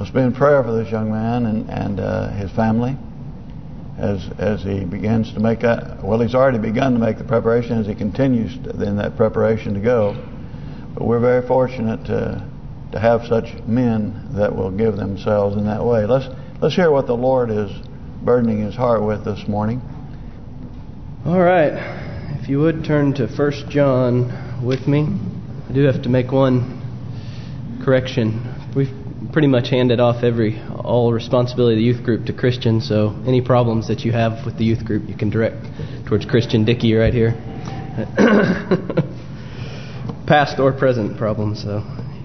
let's be in prayer for this young man and his family as he begins to make that. Well, he's already begun to make the preparation as he continues in that preparation to go. But we're very fortunate to have such men that will give themselves in that way. Let's hear what the Lord is burdening His heart with this morning. All right. If you would turn to 1 John with me. I do have to make one correction. We've pretty much handed off all responsibility of the youth group to Christian, so any problems that you have with the youth group you can direct towards Christian Dickey right here. Past or present problems, so.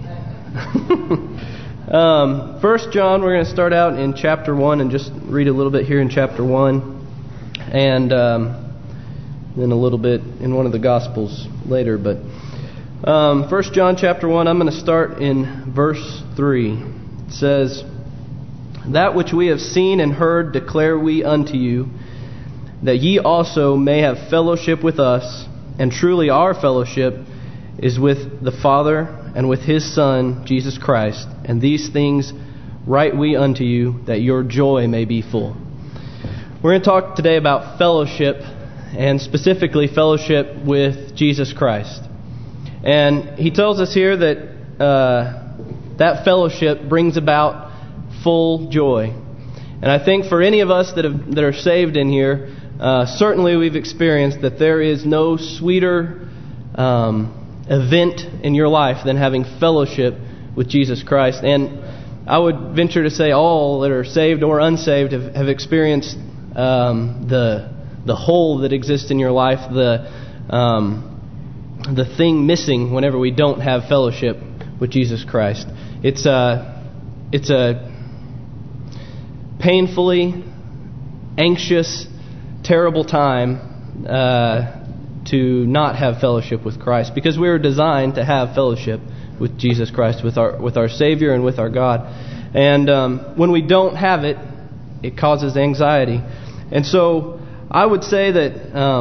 1 John, we're going to start out in chapter 1 and just read a little bit here in chapter 1, and then a little bit in one of the Gospels later. But 1 John chapter 1, I'm going to start in verse 3. It says, "That which we have seen and heard declare we unto you, that ye also may have fellowship with us. And truly our fellowship is with the Father and with His Son, Jesus Christ. And these things write we unto you, that your joy may be full." We're going to talk today about fellowship, and specifically fellowship with Jesus Christ. And he tells us here that that fellowship brings about full joy. And I think for any of us that are saved in here, certainly we've experienced that there is no sweeter event in your life than having fellowship with Jesus Christ. And I would venture to say all that are saved or unsaved have experienced the hole that exists in your life, the thing missing whenever we don't have fellowship with Jesus Christ. It's a painfully anxious, terrible time to not have fellowship with Christ, because we were designed to have fellowship with Jesus Christ, with our Savior and with our God. And when we don't have it, it causes anxiety. And so I would say that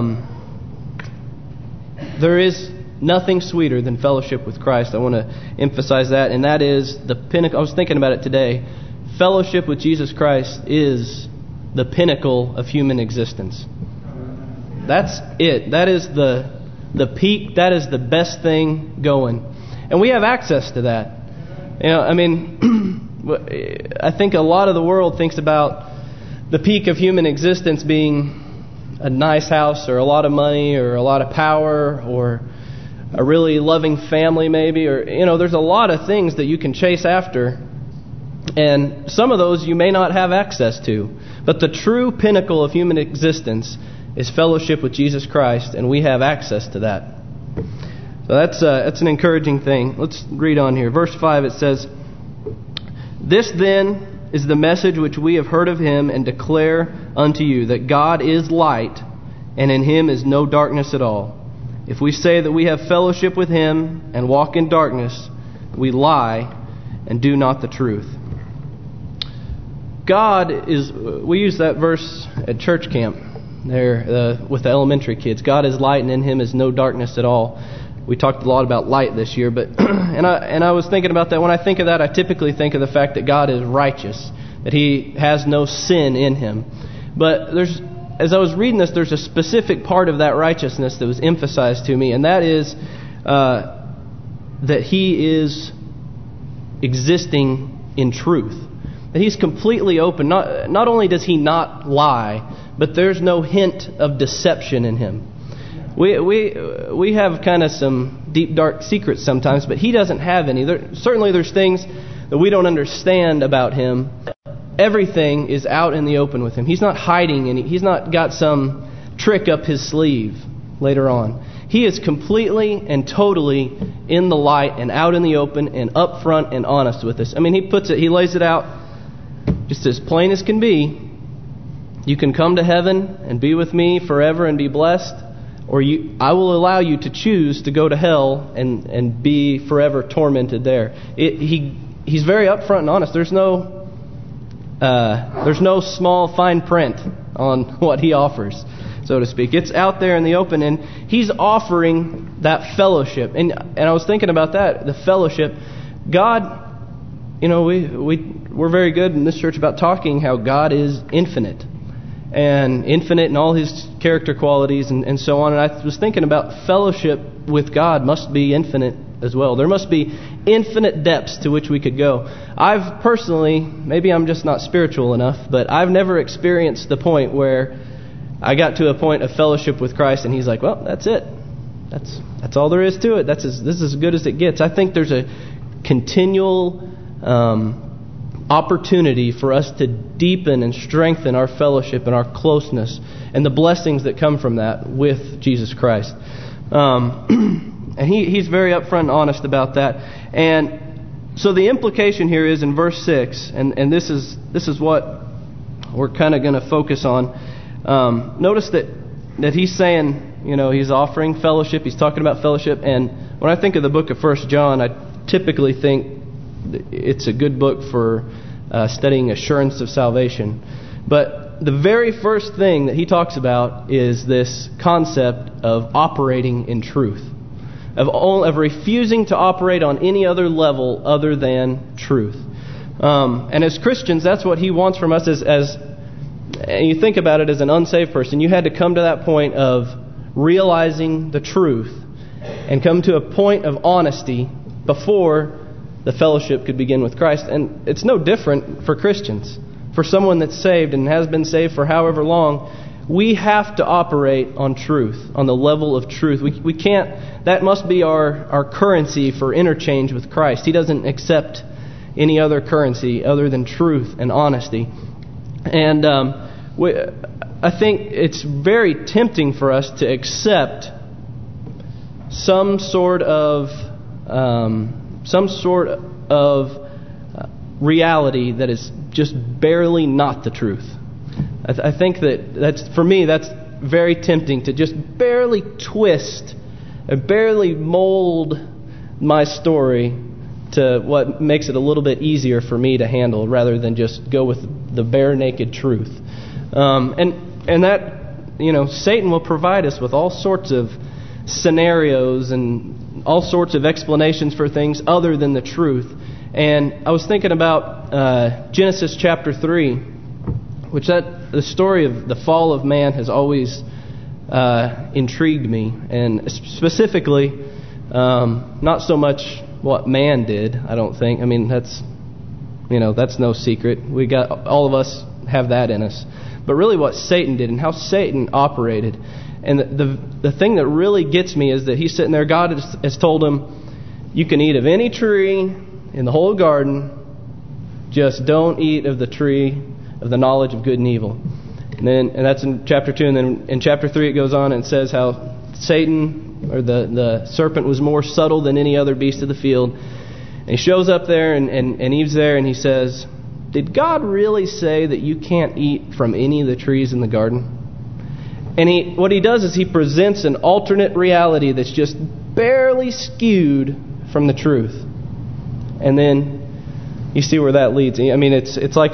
there is nothing sweeter than fellowship with Christ. I want to emphasize that, and that is the pinnacle. I was thinking about it today. Fellowship with Jesus Christ is the pinnacle of human existence. That's it. That is the peak. That is the best thing going. And we have access to that. You know, I mean, I think a lot of the world thinks about the peak of human existence being a nice house or a lot of money or a lot of power or a really loving family maybe, or there's a lot of things that you can chase after, and some of those you may not have access to. But the true pinnacle of human existence is fellowship with Jesus Christ, and we have access to that. So that's an encouraging thing. Let's read on here. Verse 5, it says, "This then is the message which we have heard of Him and declare unto you, that God is light, and in Him is no darkness at all. If we say that we have fellowship with Him and walk in darkness, we lie and do not the truth." God is, we use that verse at church camp there with the elementary kids. God is light, and in Him is no darkness at all. We talked a lot about light this year, but and I was thinking about that. When I think of that, I typically think of the fact that God is righteous, that He has no sin in Him. But as I was reading this, there's a specific part of that righteousness that was emphasized to me, and that is that He is existing in truth. That He's completely open. Not only does He not lie, but there's no hint of deception in Him. We have kind of some deep, dark secrets sometimes, but He doesn't have any. Certainly there's things that we don't understand about Him. Everything is out in the open with Him. He's not hiding any. He's not got some trick up His sleeve later on. He is completely and totally in the light and out in the open and upfront and honest with us. I mean, He lays it out just as plain as can be. You can come to heaven and be with me forever and be blessed, or I will allow you to choose to go to hell and be forever tormented there. He's very upfront and honest. There's no small fine print on what He offers, so to speak. It's out there in the open, and He's offering that fellowship. And I was thinking about that, the fellowship. God, we we're very good in this church about talking how God is infinite. And infinite in all His character qualities and so on. And I was thinking about fellowship with God must be infinite as well. There must be infinite depths to which we could go. I've personally, maybe I'm just not spiritual enough, but I've never experienced the point where I got to a point of fellowship with Christ and He's like, well, that's it. That's all there is to it. This is as good as it gets. I think there's a continual opportunity for us to deepen and strengthen our fellowship and our closeness and the blessings that come from that with Jesus Christ. And He's very upfront and honest about that. And so the implication here is in verse 6, and this is what we're kind of going to focus on. Notice that He's saying, He's offering fellowship. He's talking about fellowship. And when I think of the book of 1 John, I typically think it's a good book for studying assurance of salvation. But the very first thing that he talks about is this concept of operating in truth, of refusing to operate on any other level other than truth. And as Christians, that's what he wants from us. As you think about it, as an unsaved person, you had to come to that point of realizing the truth and come to a point of honesty before the fellowship could begin with Christ. And it's no different for Christians. For someone that's saved and has been saved for however long, we have to operate on truth, on the level of truth. We can't, that must be our currency for interchange with Christ. He doesn't accept any other currency other than truth and honesty. And I think it's very tempting for us to accept some sort of reality that is just barely not the truth. I think that's for me, that's very tempting to just barely twist and barely mold my story to what makes it a little bit easier for me to handle rather than just go with the bare naked truth. And that, Satan will provide us with all sorts of scenarios and all sorts of explanations for things other than the truth. And I was thinking about Genesis chapter 3, which the story of the fall of man has always intrigued me. And specifically, not so much what man did, I don't think. I mean, that's no secret. All of us have that in us. But really what Satan did and how Satan operated. And the thing that really gets me is that he's sitting there, God has told him, you can eat of any tree in the whole garden, just don't eat of the tree of the knowledge of good and evil. And that's in chapter 2. And then in chapter 3 it goes on and says how Satan, or the serpent, was more subtle than any other beast of the field. And he shows up there and Eve's there and he says, did God really say that you can't eat from any of the trees in the garden? And what he does is he presents an alternate reality that's just barely skewed from the truth. And then you see where that leads. I mean, it's like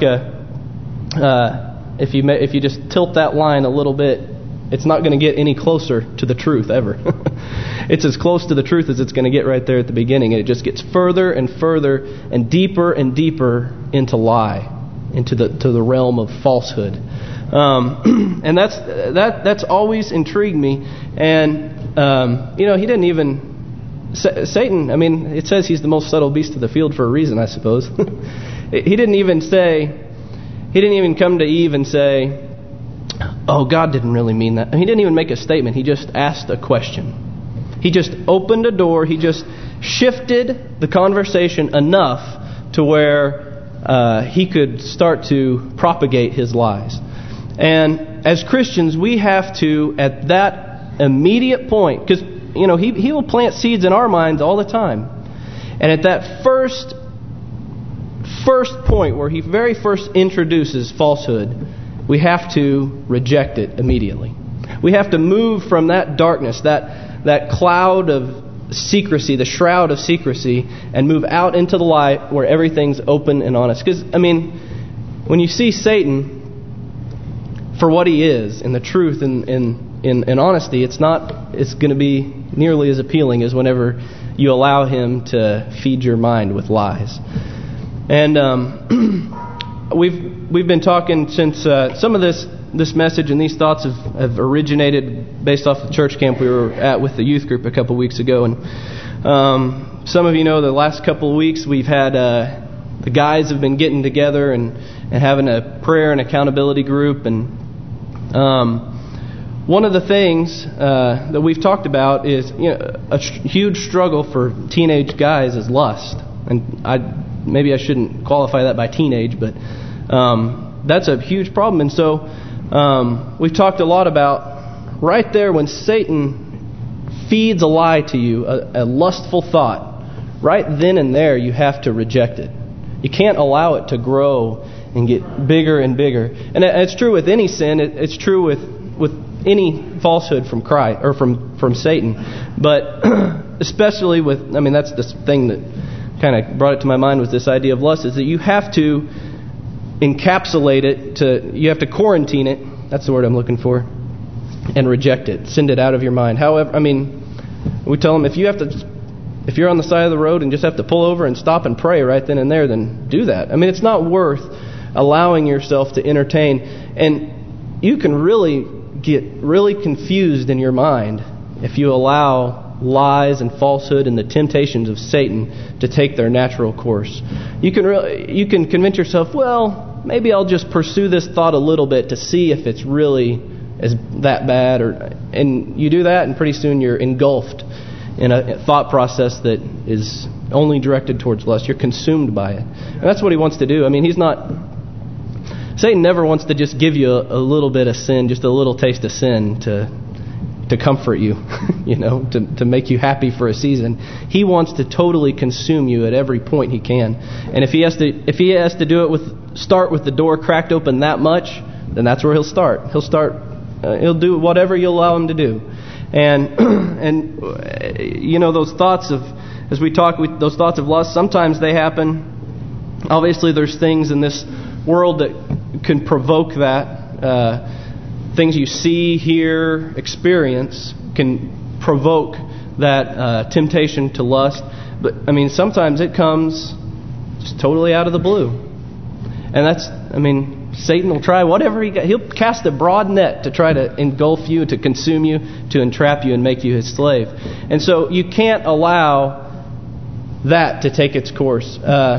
if you just tilt that line a little bit, it's not going to get any closer to the truth ever. It's as close to the truth as it's going to get right there at the beginning, and it just gets further and further and deeper into lie, into the realm of falsehood. And that's always intrigued me. And he didn't even Satan. I mean, it says he's the most subtle beast of the field for a reason, I suppose. He didn't even come to Eve and say, oh, God didn't really mean that. He didn't even make a statement. He just asked a question. He just opened a door. He just shifted the conversation enough to where he could start to propagate his lies. And as Christians, we have to, at that immediate point, because he will plant seeds in our minds all the time. And at that first point where he very first introduces falsehood, we have to reject it immediately. We have to move from that darkness, that cloud of secrecy, the shroud of secrecy, and move out into the light where everything's open and honest. Because, I mean, when you see Satan for what he is, in the truth and in honesty, it's going to be nearly as appealing as whenever you allow him to feed your mind with lies. And we've been talking since some of this message and these thoughts have originated based off the church camp we were at with the youth group a couple weeks ago. And some of you know the last couple of weeks we've had the guys have been getting together and having a prayer and accountability group. And one of the things that we've talked about is, you know, a huge struggle for teenage guys is lust. And maybe I shouldn't qualify that by teenage, but that's a huge problem. And so we've talked a lot about right there when Satan feeds a lie to you, a lustful thought, right then and there you have to reject it. You can't allow it to grow and get bigger and bigger. And it's true with any sin. It's true with any falsehood from Christ or from Satan. But especially with, I mean, that's the thing that kind of brought it to my mind was this idea of lust, is that you have to encapsulate it, you have to quarantine it, that's the word I'm looking for, and reject it, send it out of your mind. However, I mean, we tell them if you're on the side of the road and just have to pull over and stop and pray right then and there, then do that. I mean, it's not worth allowing yourself to entertain. And you can really get really confused in your mind if you allow lies and falsehood and the temptations of Satan to take their natural course. You can convince yourself, well, maybe I'll just pursue this thought a little bit to see if it's really that bad, and you do that, and pretty soon you're engulfed in a thought process that is only directed towards lust. You're consumed by it, and that's what he wants to do. I mean, Satan never wants to just give you a little bit of sin, just a little taste of sin to comfort you, you know, to make you happy for a season. He wants to totally consume you at every point he can. And if he has to do it start with the door cracked open that much, then that's where he'll start. He'll do whatever you allow him to do. And you know, those thoughts of, as we talk, those thoughts of lust, sometimes they happen. Obviously, there's things in this world that can provoke that. Things you see, hear, experience can provoke that temptation to lust. But, I mean, sometimes it comes just totally out of the blue. And that's, I mean, Satan will try whatever he'll cast a broad net to try to engulf you, to consume you, to entrap you and make you his slave. And so you can't allow that to take its course.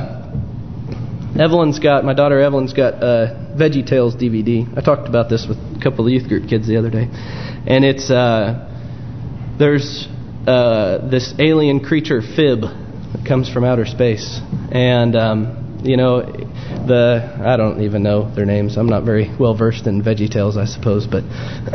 My daughter Evelyn's got Veggie Tales DVD. I talked about this with a couple of youth group kids the other day. And it's there's this alien creature, Fib, that comes from outer space. And, you know, I don't even know their names. I'm not very well versed in Veggie Tales, I suppose. But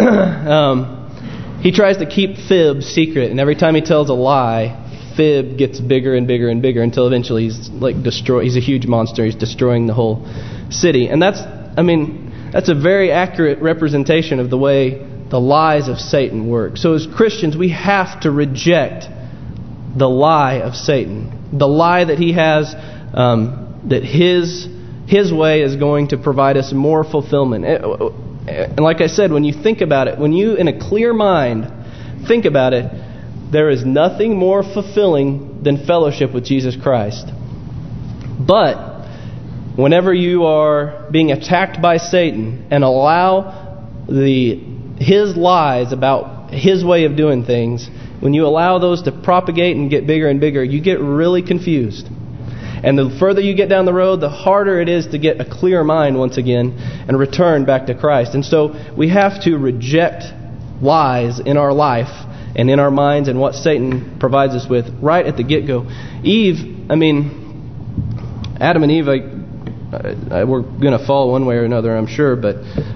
he tries to keep Fib secret. And every time he tells a lie, Fib gets bigger and bigger and bigger until eventually he's a huge monster. He's destroying the whole city. And that's a very accurate representation of the way the lies of Satan work. So as Christians, we have to reject the lie of Satan. The lie that he has, that his way is going to provide us more fulfillment. And like I said, when you think about it, when you in a clear mind think about it, there is nothing more fulfilling than fellowship with Jesus Christ. But whenever you are being attacked by Satan and allow his lies about his way of doing things, when you allow those to propagate and get bigger and bigger, you get really confused. And the further you get down the road, the harder it is to get a clear mind once again and return back to Christ. And so we have to reject lies in our life and in our minds and what Satan provides us with right at the get-go. Adam and Eve, we're going to fall one way or another, I'm sure, but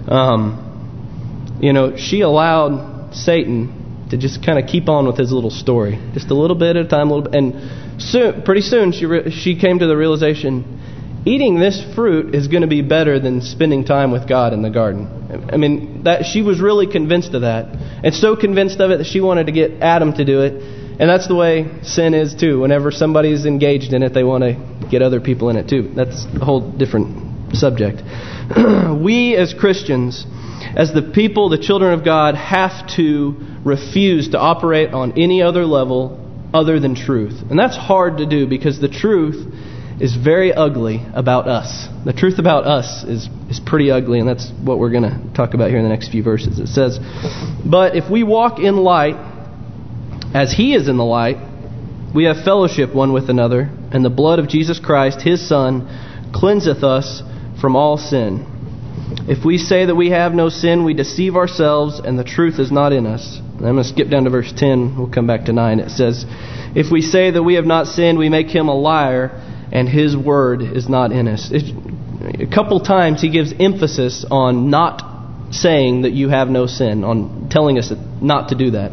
she allowed Satan to just kind of keep on with his little story, just a little bit at a time, and pretty soon she came to the realization, eating this fruit is going to be better than spending time with God in the garden. That she was really convinced of that, and so convinced of it that she wanted to get Adam to do it. And that's the way sin is too. Whenever somebody's engaged in it, they want to get other people in it too. That's a whole different subject. We as Christians, as the people, the children of God, have to refuse to operate on any other level other than truth. And that's hard to do because the truth is very ugly about us. The truth about us is pretty ugly, and that's what we're going to talk about here in the next few verses. It says, "But if we walk in light, as He is in the light, we have fellowship one with another, and the blood of Jesus Christ, His Son, cleanseth us from all sin. If we say that we have no sin, we deceive ourselves, and the truth is not in us." And I'm going to skip down to verse 10. We'll come back to 9. It says, "If we say that we have not sinned, we make Him a liar, and His word is not in us." A couple times He gives emphasis on not saying that you have no sin, on telling us not to do that.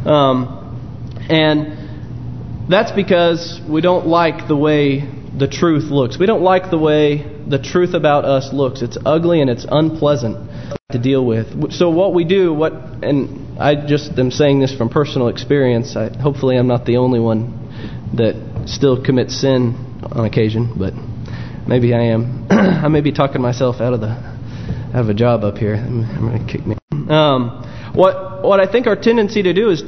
And that's because we don't like the way the truth looks. We don't like the way the truth about us looks. It's ugly and it's unpleasant to deal with. So what we do, and I just am saying this from personal experience. Hopefully I'm not the only one that still commits sin on occasion, but maybe I am. I may be talking myself out of a job up here. I'm going to kick me. What I think our tendency to do is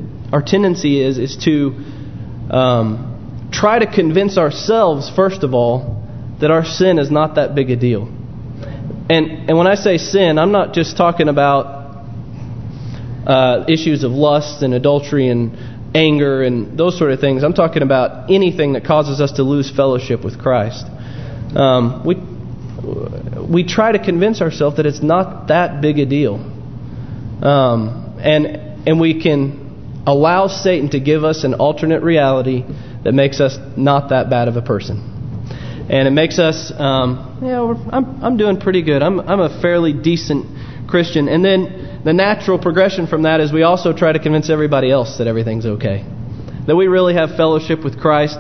to try to convince ourselves, first of all, that our sin is not that big a deal. And when I say sin, I'm not just talking about issues of lust and adultery and anger and those sort of things. I'm talking about anything that causes us to lose fellowship with Christ. We try to convince ourselves that it's not that big a deal. And we can allow Satan to give us an alternate reality that makes us not that bad of a person. And it makes us, I'm doing pretty good. I'm a fairly decent Christian. And then the natural progression from that is we also try to convince everybody else that everything's okay, that we really have fellowship with Christ.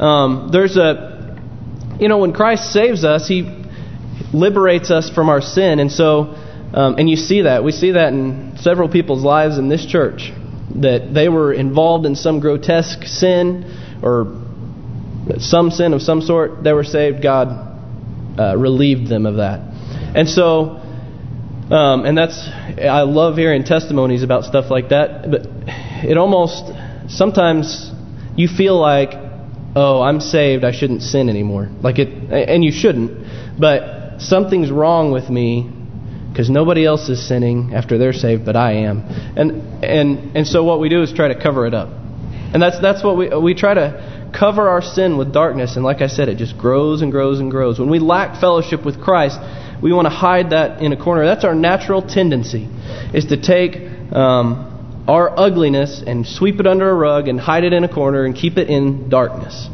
When Christ saves us, He liberates us from our sin. And so, and you see that. We see that in several people's lives in this church, that they were involved in some grotesque sin or some sin of some sort. They were saved. God relieved them of that. And so, and I love hearing testimonies about stuff like that. But it almost, sometimes you feel like, oh, I'm saved, I shouldn't sin anymore. And you shouldn't. But something's wrong with me because nobody else is sinning after they're saved, but I am. And so what we do is try to cover it up. And that's what we try to cover our sin with darkness. And like I said, it just grows and grows and grows. When we lack fellowship with Christ, we want to hide that in a corner. That's our natural tendency, is to take our ugliness and sweep it under a rug and hide it in a corner and keep it in darkness.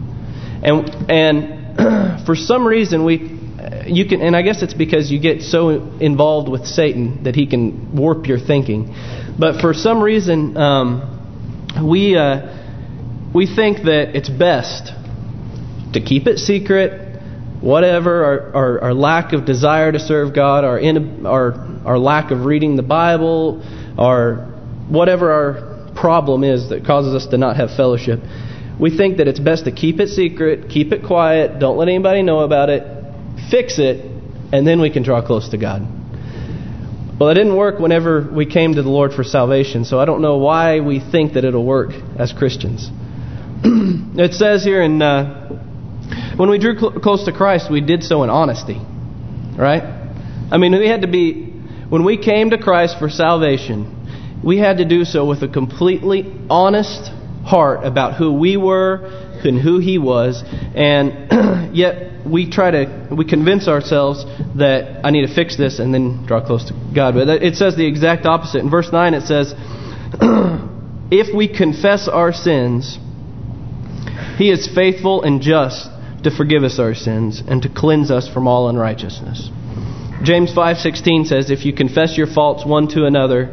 And for some reason you can, and I guess it's because you get so involved with Satan that he can warp your thinking. But for some reason, we think that it's best to keep it secret. Whatever our lack of desire to serve God, our lack of reading the Bible, or whatever our problem is that causes us to not have fellowship, we think that it's best to keep it secret, keep it quiet, don't let anybody know about it, fix it, and then we can draw close to God. Well, it didn't work whenever we came to the Lord for salvation, so I don't know why we think that it'll work as Christians. It says here when we drew close to Christ, we did so in honesty, right? I mean, when we came to Christ for salvation, we had to do so with a completely honest heart about who we were and who He was, and yet we convince ourselves that I need to fix this and then draw close to God. But it says the exact opposite. In verse 9 it says, if we confess our sins, He is faithful and just to forgive us our sins and to cleanse us from all unrighteousness. James 5:16 says, if you confess your faults one to another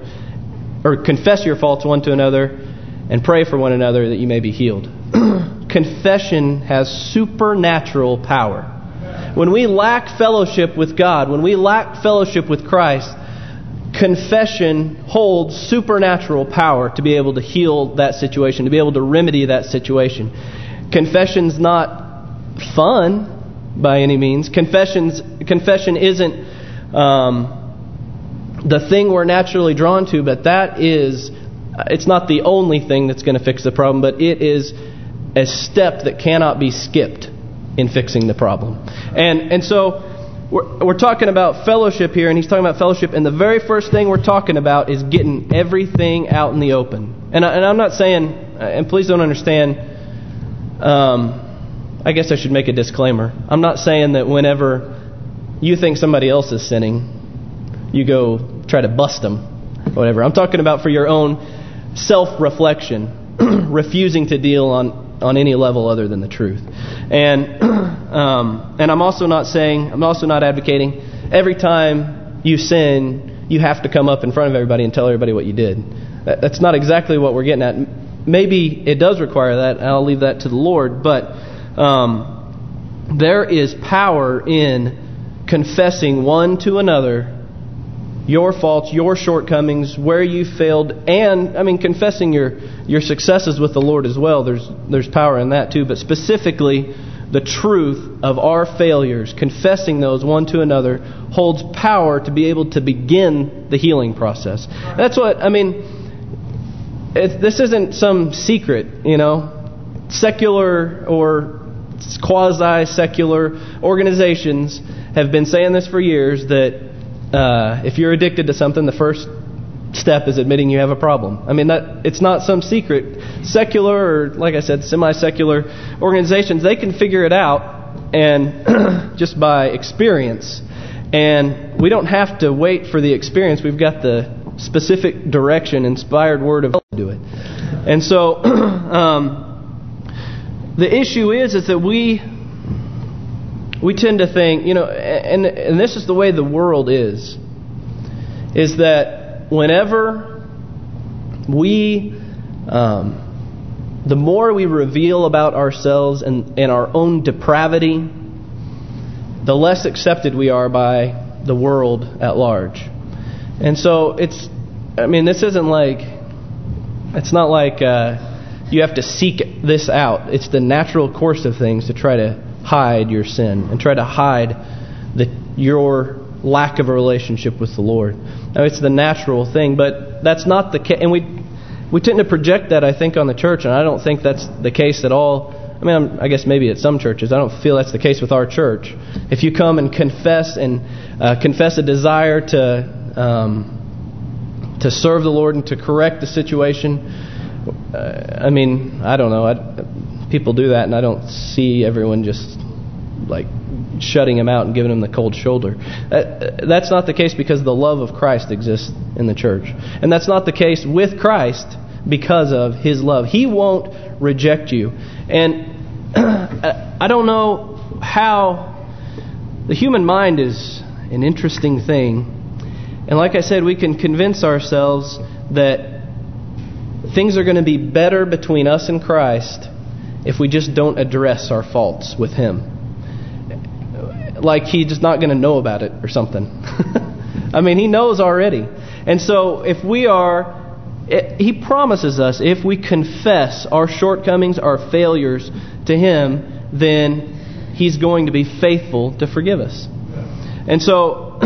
and pray for one another that you may be healed. Confession has supernatural power. When we lack fellowship with God, when we lack fellowship with Christ, confession holds supernatural power to be able to heal that situation, to be able to remedy that situation. Confession's not fun by any means. Confession isn't the thing we're naturally drawn to, but it's not the only thing that's going to fix the problem, but it is a step that cannot be skipped in fixing the problem. And so we're talking about fellowship here, and he's talking about fellowship, and the very first thing we're talking about is getting everything out in the open. And I'm not saying, and please don't understand, I guess I should make a disclaimer. I'm not saying that whenever you think somebody else is sinning, you go try to bust them or whatever. I'm talking about for your own self-reflection, refusing to deal on any level other than the truth. And I'm also not advocating every time you sin, you have to come up in front of everybody and tell everybody what you did. That's not exactly what we're getting at. Maybe it does require that, and I'll leave that to the Lord, but there is power in confessing one to another your faults, your shortcomings, where you failed, and confessing your successes with the Lord as well. There's power in that too, but specifically the truth of our failures, confessing those one to another, holds power to be able to begin the healing process. That's what this isn't some secret, secular or quasi-secular organizations have been saying this for years, that if you're addicted to something, the first step is admitting you have a problem. It's not some secret. Secular, or like I said, semi-secular organizations, they can figure it out, and just by experience. And we don't have to wait for the experience. We've got the specific direction, inspired word of God to do it. And so the issue is that we tend to think, and this is the way the world is that whenever we, the more we reveal about ourselves and our own depravity, the less accepted we are by the world at large. And so this isn't like, it's not like you have to seek this out. It's the natural course of things to try to hide your sin and try to hide your lack of a relationship with the Lord. Now, it's the natural thing, but that's not the case. And we tend to project that, I think, on the church, and I don't think that's the case at all. I guess maybe at some churches. I don't feel that's the case with our church. If you come and confess a desire to serve the Lord and to correct the situation, I don't know. People do that, and I don't see everyone just like shutting him out and giving him the cold shoulder. That's not the case because the love of Christ exists in the church. And that's not the case with Christ because of His love. He won't reject you. And I don't know how... The human mind is an interesting thing. And like I said, we can convince ourselves that things are going to be better between us and Christ if we just don't address our faults with Him. Like He's just not going to know about it or something. He knows already. And so if He promises us, if we confess our shortcomings, our failures to Him, then He's going to be faithful to forgive us. And so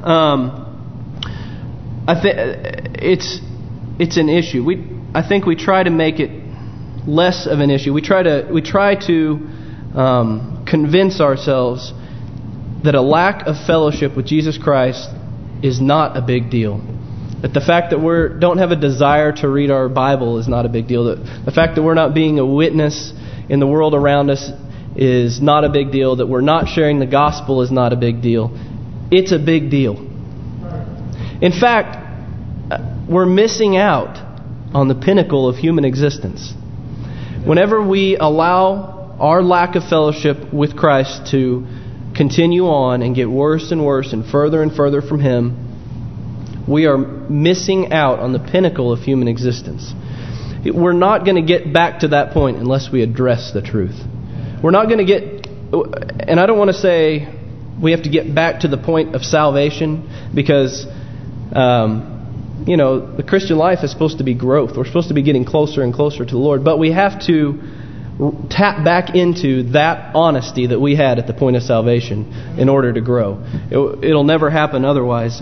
I think it's an issue. I think we try to make it less of an issue. We try to convince ourselves that a lack of fellowship with Jesus Christ is not a big deal. That the fact that we don't have a desire to read our Bible is not a big deal. That the fact that we're not being a witness in the world around us is not a big deal. That we're not sharing the gospel is not a big deal. It's a big deal. In fact, we're missing out on the pinnacle of human existence. Whenever we allow our lack of fellowship with Christ to continue on and get worse and worse and further from Him, we are missing out on the pinnacle of human existence. We're not going to get back to that point unless we address the truth. We're not going to get... And I don't want to say we have to get back to the point of salvation because... the Christian life is supposed to be growth. We're supposed to be getting closer and closer to the Lord. But we have to tap back into that honesty that we had at the point of salvation in order to grow. It'll never happen otherwise.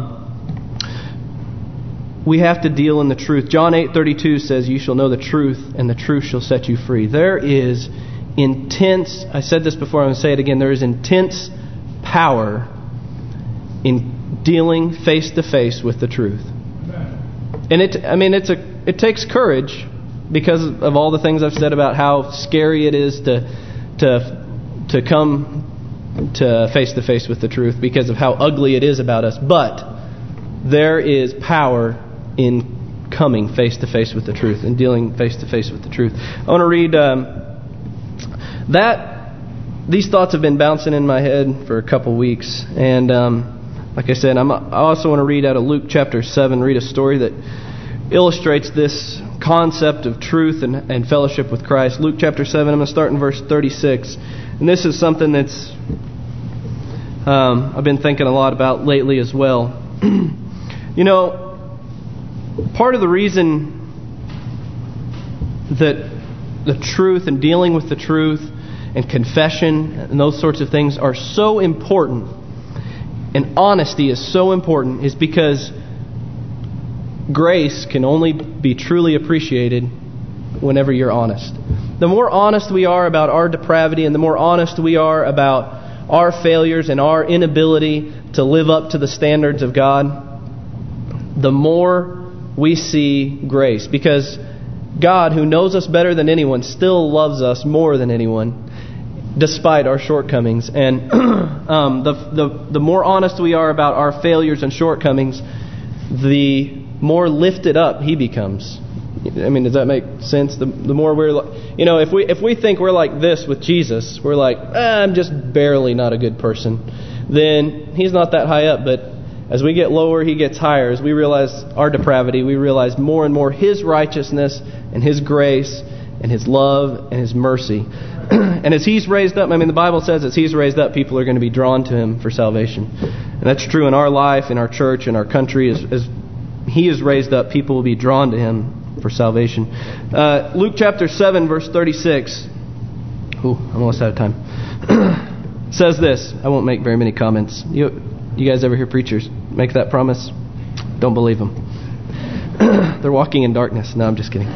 We have to deal in the truth. John 8:32 says, "You shall know the truth, and the truth shall set you free." There is intense, I said this before, I'm going to say it again, there is intense power in dealing face to face with the truth. And it takes courage because of all the things I've said about how scary it is to come to face with the truth because of how ugly it is about us. But there is power in coming face to face with the truth and dealing face to face with the truth. I want to read these thoughts have been bouncing in my head for a couple weeks, and like I said, I also want to read out of Luke chapter 7, read a story that illustrates this concept of truth and fellowship with Christ. Luke chapter 7, I'm going to start in verse 36. And this is something that's I've been thinking a lot about lately as well. You know, part of the reason that the truth and dealing with the truth and confession and those sorts of things are so important, and honesty is so important, is because grace can only be truly appreciated whenever you're honest. The more honest we are about our depravity and the more honest we are about our failures and our inability to live up to the standards of God, the more we see grace. Because God, who knows us better than anyone, still loves us more than anyone, despite our shortcomings. And the more honest we are about our failures and shortcomings, the more lifted up He becomes. I mean, does that make sense? The more we're, if we think we're like this with Jesus, we're like, I'm just barely not a good person, then He's not that high up. But as we get lower, He gets higher. As we realize our depravity, we realize more and more His righteousness and His grace and His love and His mercy. And as He's raised up, I mean, the Bible says as He's raised up, people are going to be drawn to Him for salvation. And that's true in our life, in our church, in our country. As He is raised up, people will be drawn to Him for salvation. Luke chapter 7, verse 36. Ooh, I'm almost out of time. Says this. I won't make very many comments. You guys ever hear preachers make that promise? Don't believe them. They're walking in darkness. No, I'm just kidding.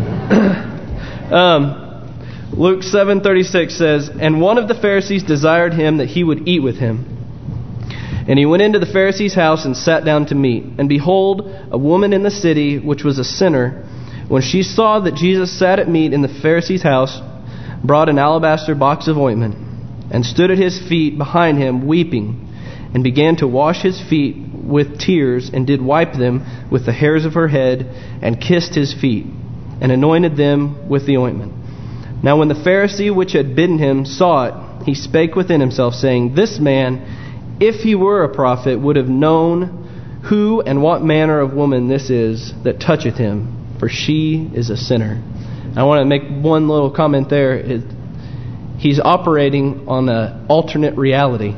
Luke 7:36 says, "And one of the Pharisees desired Him that He would eat with him. And He went into the Pharisee's house and sat down to meat. And behold, a woman in the city, which was a sinner, when she saw that Jesus sat at meat in the Pharisee's house, brought an alabaster box of ointment, and stood at His feet behind Him, weeping, and began to wash His feet with tears, and did wipe them with the hairs of her head, and kissed His feet, and anointed them with the ointment. Now when the Pharisee which had bidden Him saw it, he spake within himself, saying, This man, if he were a prophet, would have known who and what manner of woman this is that toucheth Him, for she is a sinner." I want to make one little comment there. He's operating on an alternate reality.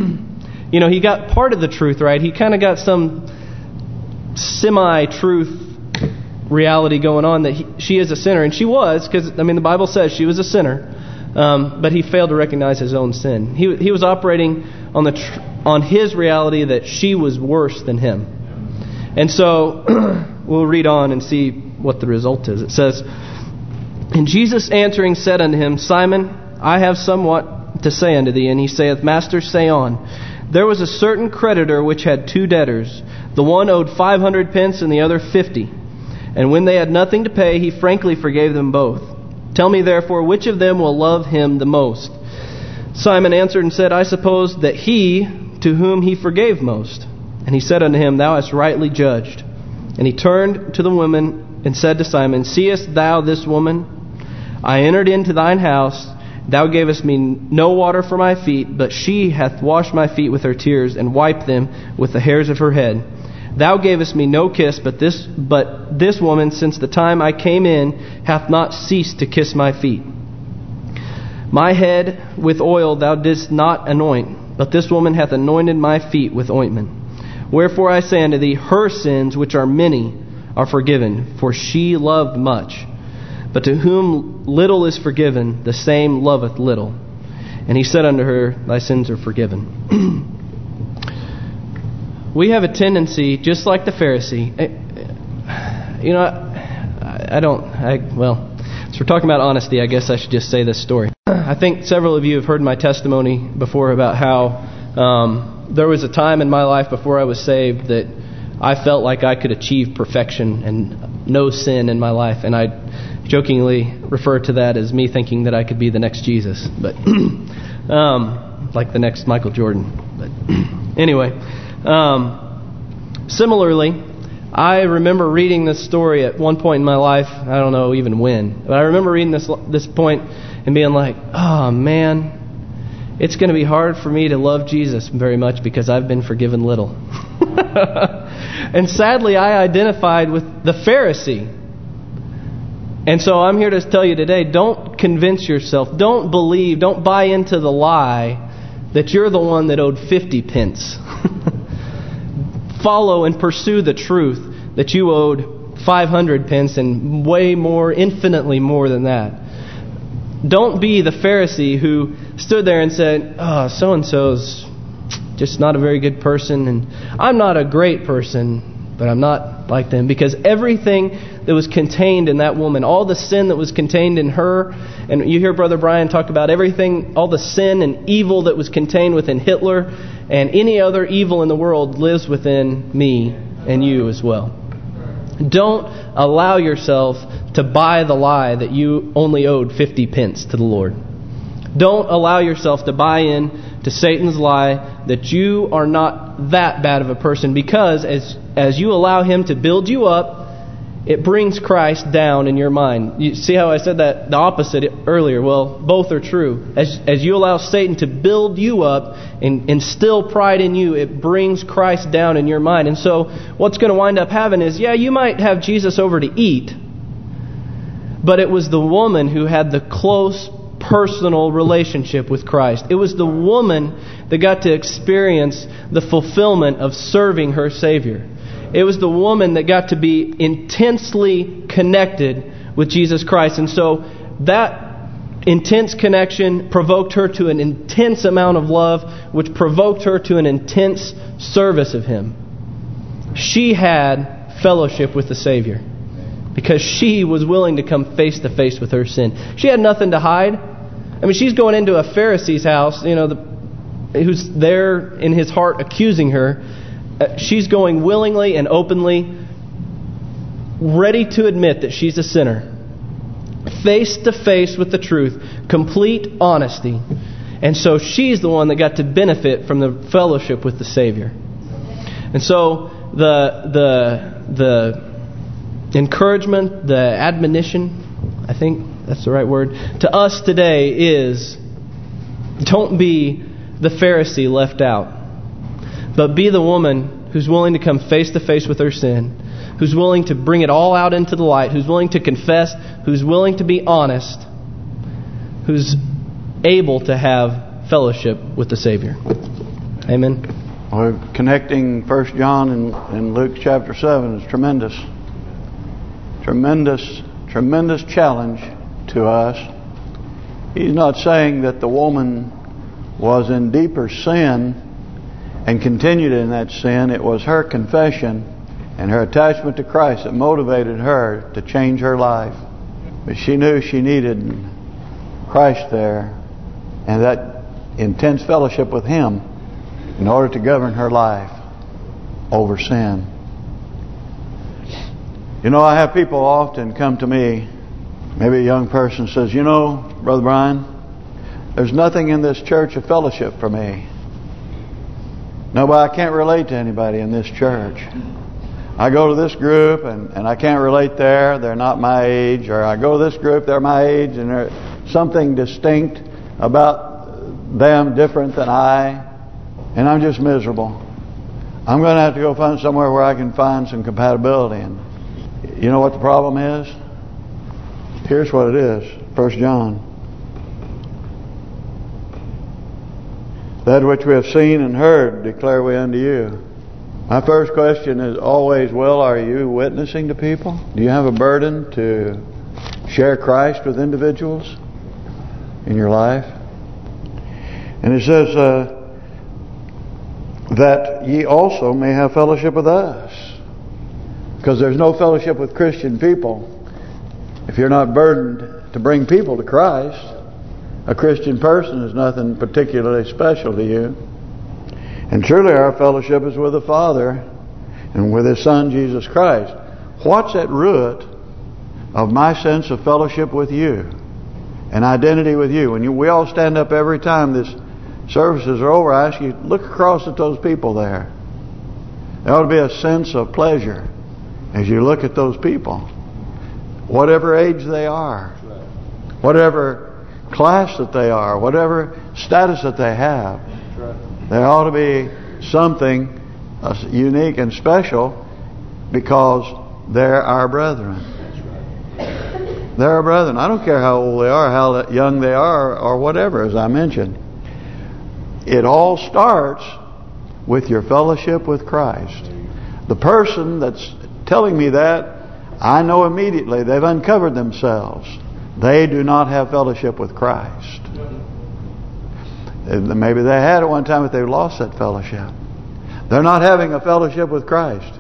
He got part of the truth right. He kind of got some semi-truth reality going on that she is a sinner. And she was, because, the Bible says she was a sinner. But he failed to recognize his own sin. He was operating on his reality that she was worse than him. And so we'll read on and see what the result is. It says, "And Jesus answering said unto him, Simon, I have somewhat to say unto thee. And he saith, Master, say on. There was a certain creditor which had two debtors. The one owed 500 pence and the other 50. And when they had nothing to pay, he frankly forgave them both. Tell me therefore, which of them will love him the most? Simon answered and said, I suppose that he to whom he forgave most. And he said unto him, Thou hast rightly judged. And he turned to the woman and said to Simon, Seest thou this woman? I entered into thine house. Thou gavest me no water for my feet, but she hath washed my feet with her tears, and wiped them with the hairs of her head. Thou gavest me no kiss, but this woman, since the time I came in, hath not ceased to kiss my feet. My head with oil thou didst not anoint, but this woman hath anointed my feet with ointment. Wherefore I say unto thee, her sins, which are many, are forgiven, for she loved much. But to whom little is forgiven, the same loveth little. And he said unto her, Thy sins are forgiven." We have a tendency, just like the Pharisee. It's we're talking about honesty, I guess I should just say this story. I think several of you have heard my testimony before about how there was a time in my life before I was saved that I felt like I could achieve perfection and no sin in my life. And I jokingly refer to that as me thinking that I could be the next Jesus. But like the next Michael Jordan. But anyway, similarly, I remember reading this story at one point in my life. I don't know even when, but I remember reading this point and being like, "Oh man, it's going to be hard for me to love Jesus very much because I've been forgiven little." And sadly, I identified with the Pharisee. And so I'm here to tell you today: don't convince yourself, don't believe, don't buy into the lie that you're the one that owed 50 pence. Follow and pursue the truth that you owed 500 pence and way more, infinitely more than that. Don't be the Pharisee who stood there and said, "Oh, so-and-so's just not a very good person, and I'm not a great person, but I'm not like them." Because everything that was contained in that woman, all the sin that was contained in her, and you hear Brother Brian talk about everything, all the sin and evil that was contained within Hitler and any other evil in the world lives within me and you as well. Don't allow yourself to buy the lie that you only owed 50 pence to the Lord. Don't allow yourself to buy in to Satan's lie that you are not that bad of a person, because as you allow him to build you up, it brings Christ down in your mind. You see how I said that the opposite earlier? Well, both are true. As you allow Satan to build you up and instill pride in you, it brings Christ down in your mind. And so what's going to wind up happening is, yeah, you might have Jesus over to eat, but it was the woman who had the close personal relationship with Christ. It was the woman that got to experience the fulfillment of serving her Savior. It was the woman that got to be intensely connected with Jesus Christ. And so that intense connection provoked her to an intense amount of love, which provoked her to an intense service of Him. She had fellowship with the Savior because she was willing to come face to face with her sin. She had nothing to hide. I mean, she's going into a Pharisee's house, who's there in his heart accusing her. She's going willingly and openly, ready to admit that she's a sinner. Face to face with the truth. Complete honesty. And so she's the one that got to benefit from the fellowship with the Savior. And so the encouragement, the admonition, I think that's the right word, to us today is, don't be the Pharisee left out. But be the woman who's willing to come face to face with her sin, who's willing to bring it all out into the light, who's willing to confess, who's willing to be honest, who's able to have fellowship with the Savior. Amen. Well, connecting 1 John and Luke chapter 7 is tremendous. Tremendous challenge to us. He's not saying that the woman was in deeper sin and continued in that sin. It was her confession and her attachment to Christ that motivated her to change her life. But she knew she needed Christ there and that intense fellowship with Him in order to govern her life over sin. I have people often come to me, maybe a young person says, Brother Brian, there's nothing in this church of fellowship for me. No, but I can't relate to anybody in this church. I go to this group and I can't relate there. They're not my age. Or I go to this group, they're my age, and there's something distinct about them different than I. And I'm just miserable. I'm going to have to go find somewhere where I can find some compatibility. And you know what the problem is? Here's what it is. 1 John. That which we have seen and heard declare we unto you. My first question is always, well, are you witnessing to people? Do you have a burden to share Christ with individuals in your life? And it says that ye also may have fellowship with us. Because there's no fellowship with Christian people If you're not burdened to bring people to Christ, a Christian person is nothing particularly special to you. And truly our fellowship is with the Father and with His Son, Jesus Christ. What's at root of my sense of fellowship with you and identity with you? When we all stand up every time this services are over, I ask you, look across at those people there. There ought to be a sense of pleasure as you look at those people. Whatever age they are, whatever class that they are, whatever status that they have, there ought to be something unique and special because they're our brethren. They're our brethren. I don't care how old they are, how young they are, or whatever, as I mentioned. It all starts with your fellowship with Christ. The person that's telling me that, I know immediately they've uncovered themselves. They do not have fellowship with Christ. Maybe they had at one time, but they've lost that fellowship. They're not having a fellowship with Christ.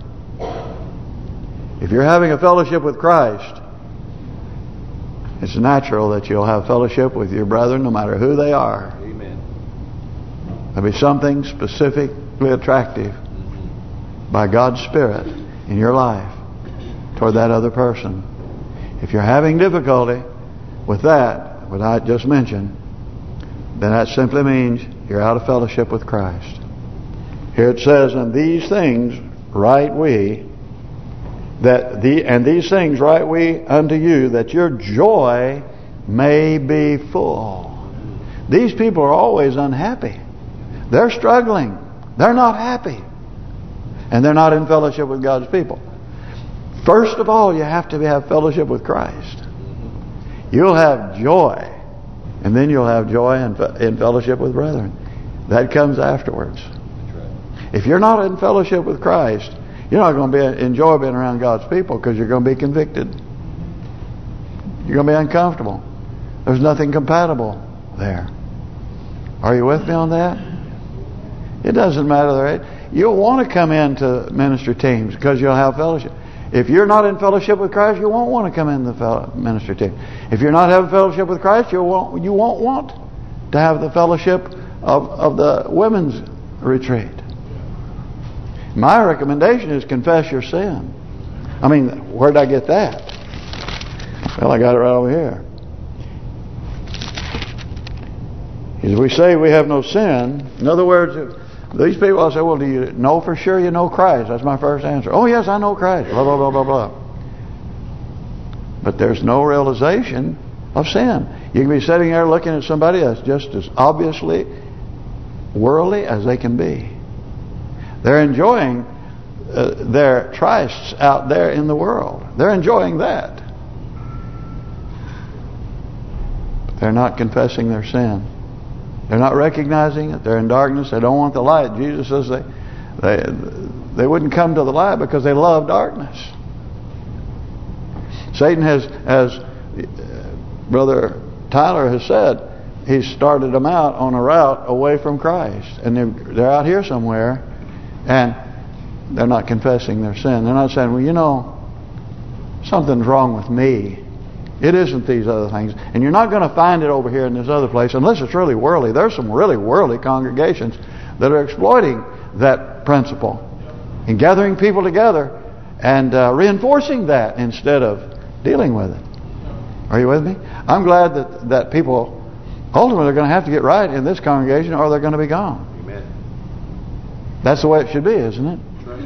If you're having a fellowship with Christ, it's natural that you'll have fellowship with your brethren, no matter who they are. Amen. There'll be something specifically attractive by God's Spirit in your life toward that other person. If you're having difficulty with that, what I just mentioned, then that simply means you're out of fellowship with Christ. Here it says, "And these things write we, these things write we unto you, that your joy may be full." These people are always unhappy. They're struggling. They're not happy. And they're not in fellowship with God's people. First of all, you have to have fellowship with Christ. You'll have joy. And then you'll have joy in fellowship with brethren. That comes afterwards. If you're not in fellowship with Christ, you're not going to enjoy being around God's people because you're going to be convicted. You're going to be uncomfortable. There's nothing compatible there. Are you with me on that? It doesn't matter the age. You'll want to come into ministry teams because you'll have fellowship. If you're not in fellowship with Christ, you won't want to come in the ministry team. If you're not having fellowship with Christ, you won't want to have the fellowship of the women's retreat. My recommendation is confess your sin. I mean, where did I get that? Well, I got it right over here. As we say we have no sin, in other words, these people will say, well, do you know for sure you know Christ? That's my first answer. Oh, yes, I know Christ. Blah, blah, blah, blah, blah. But there's no realization of sin. You can be sitting there looking at somebody that's just as obviously worldly as they can be. They're enjoying their trysts out there in the world. They're enjoying that. But they're not confessing their sin. They're not recognizing it. They're in darkness. They don't want the light. Jesus says they wouldn't come to the light because they love darkness. Satan has, as Brother Tyler has said, he started them out on a route away from Christ. And they're out here somewhere and they're not confessing their sin. They're not saying, well, you know, something's wrong with me. It isn't these other things. And you're not going to find it over here in this other place unless it's really worldly. There's some really worldly congregations that are exploiting that principle and gathering people together and reinforcing that instead of dealing with it. Are you with me? I'm glad that people ultimately are going to have to get right in this congregation or they're going to be gone. Amen. That's the way it should be, isn't it?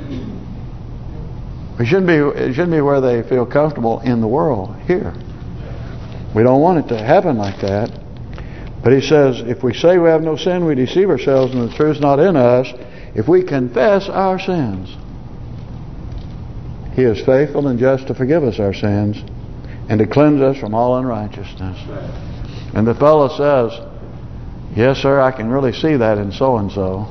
It shouldn't be where they feel comfortable in the world here. We don't want it to happen like that. But he says, if we say we have no sin, we deceive ourselves and the truth is not in us. If we confess our sins, He is faithful and just to forgive us our sins and to cleanse us from all unrighteousness. And the fellow says, yes, sir, I can really see that in so-and-so.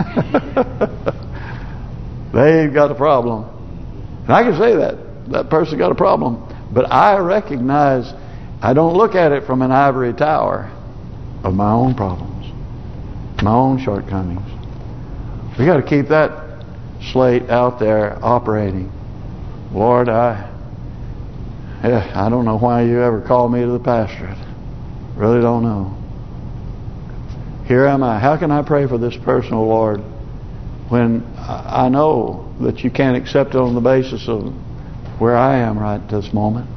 They've got a problem. And I can say that person got a problem. But I recognize, I don't look at it from an ivory tower of my own problems, my own shortcomings. We got to keep that slate out there operating. Lord, I Yeah, I don't know why you ever called me to the pastorate. Really don't know. Here am I. How can I pray for this person, oh Lord, when I know that you can't accept it on the basis of where I am right this moment?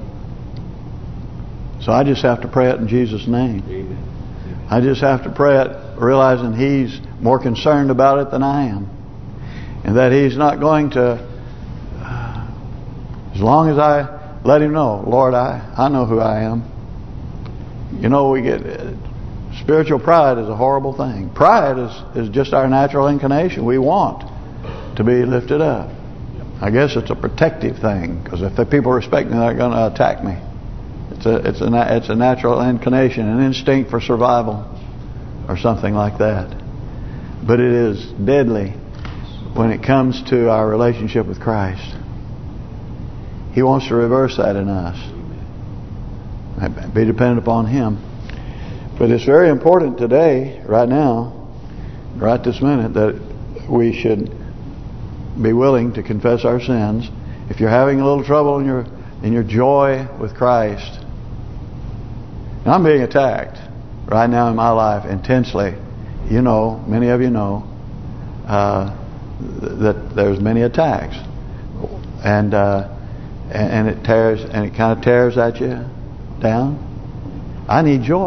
So I just have to pray it in Jesus' name. Amen. I just have to pray it realizing He's more concerned about it than I am. And that He's not going to, as long as I let Him know, Lord, I know who I am. You know, we get, spiritual pride is a horrible thing. Pride is just our natural inclination. We want to be lifted up. I guess it's a protective thing, because if the people respect me, they're going to attack me. It's a natural inclination, an instinct for survival, or something like that. But it is deadly when it comes to our relationship with Christ. He wants to reverse that in us. Be dependent upon Him. But it's very important today, right now, right this minute, that we should be willing to confess our sins. If you're having a little trouble in your joy with Christ, and I'm being attacked right now in my life intensely. You know, many of you know that there's many attacks, and it kind of tears at you down. I need joy.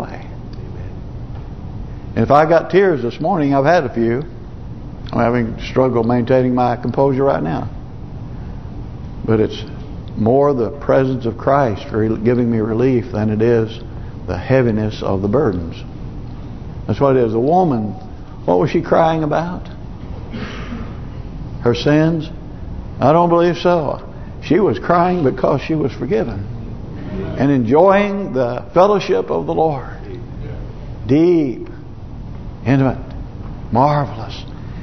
And if I got tears this morning, I've had a few. I'm having struggle maintaining my composure right now. But it's more the presence of Christ giving me relief than it is the heaviness of the burdens. That's what it is. The woman, what was she crying about? Her sins? I don't believe so. She was crying because she was forgiven and enjoying the fellowship of the Lord. Deep, intimate, marvelous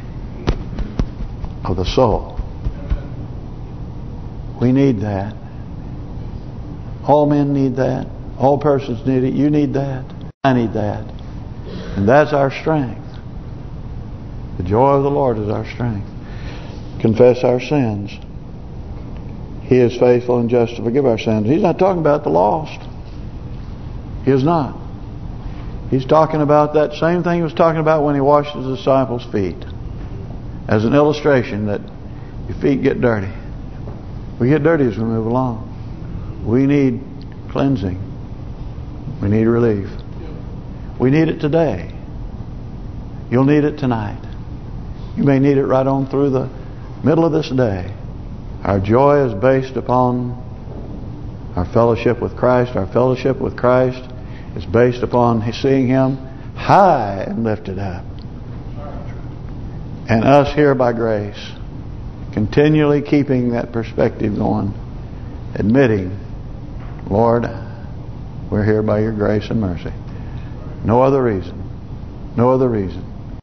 of the soul. We need that. All men need that. All persons need it. You need that. I need that. And that's our strength. The joy of the Lord is our strength. Confess our sins. He is faithful and just to forgive our sins. He's not talking about the lost. He is not. He's talking about that same thing he was talking about when he washed his disciples' feet. As an illustration that your feet get dirty. We get dirty as we move along. We need cleansing. We need relief. We need it today. You'll need it tonight. You may need it right on through the middle of this day. Our joy is based upon our fellowship with Christ. Our fellowship with Christ is based upon seeing Him high and lifted up. And us here by grace, continually keeping that perspective going, admitting, Lord, we're here by your grace and mercy. No other reason. No other reason.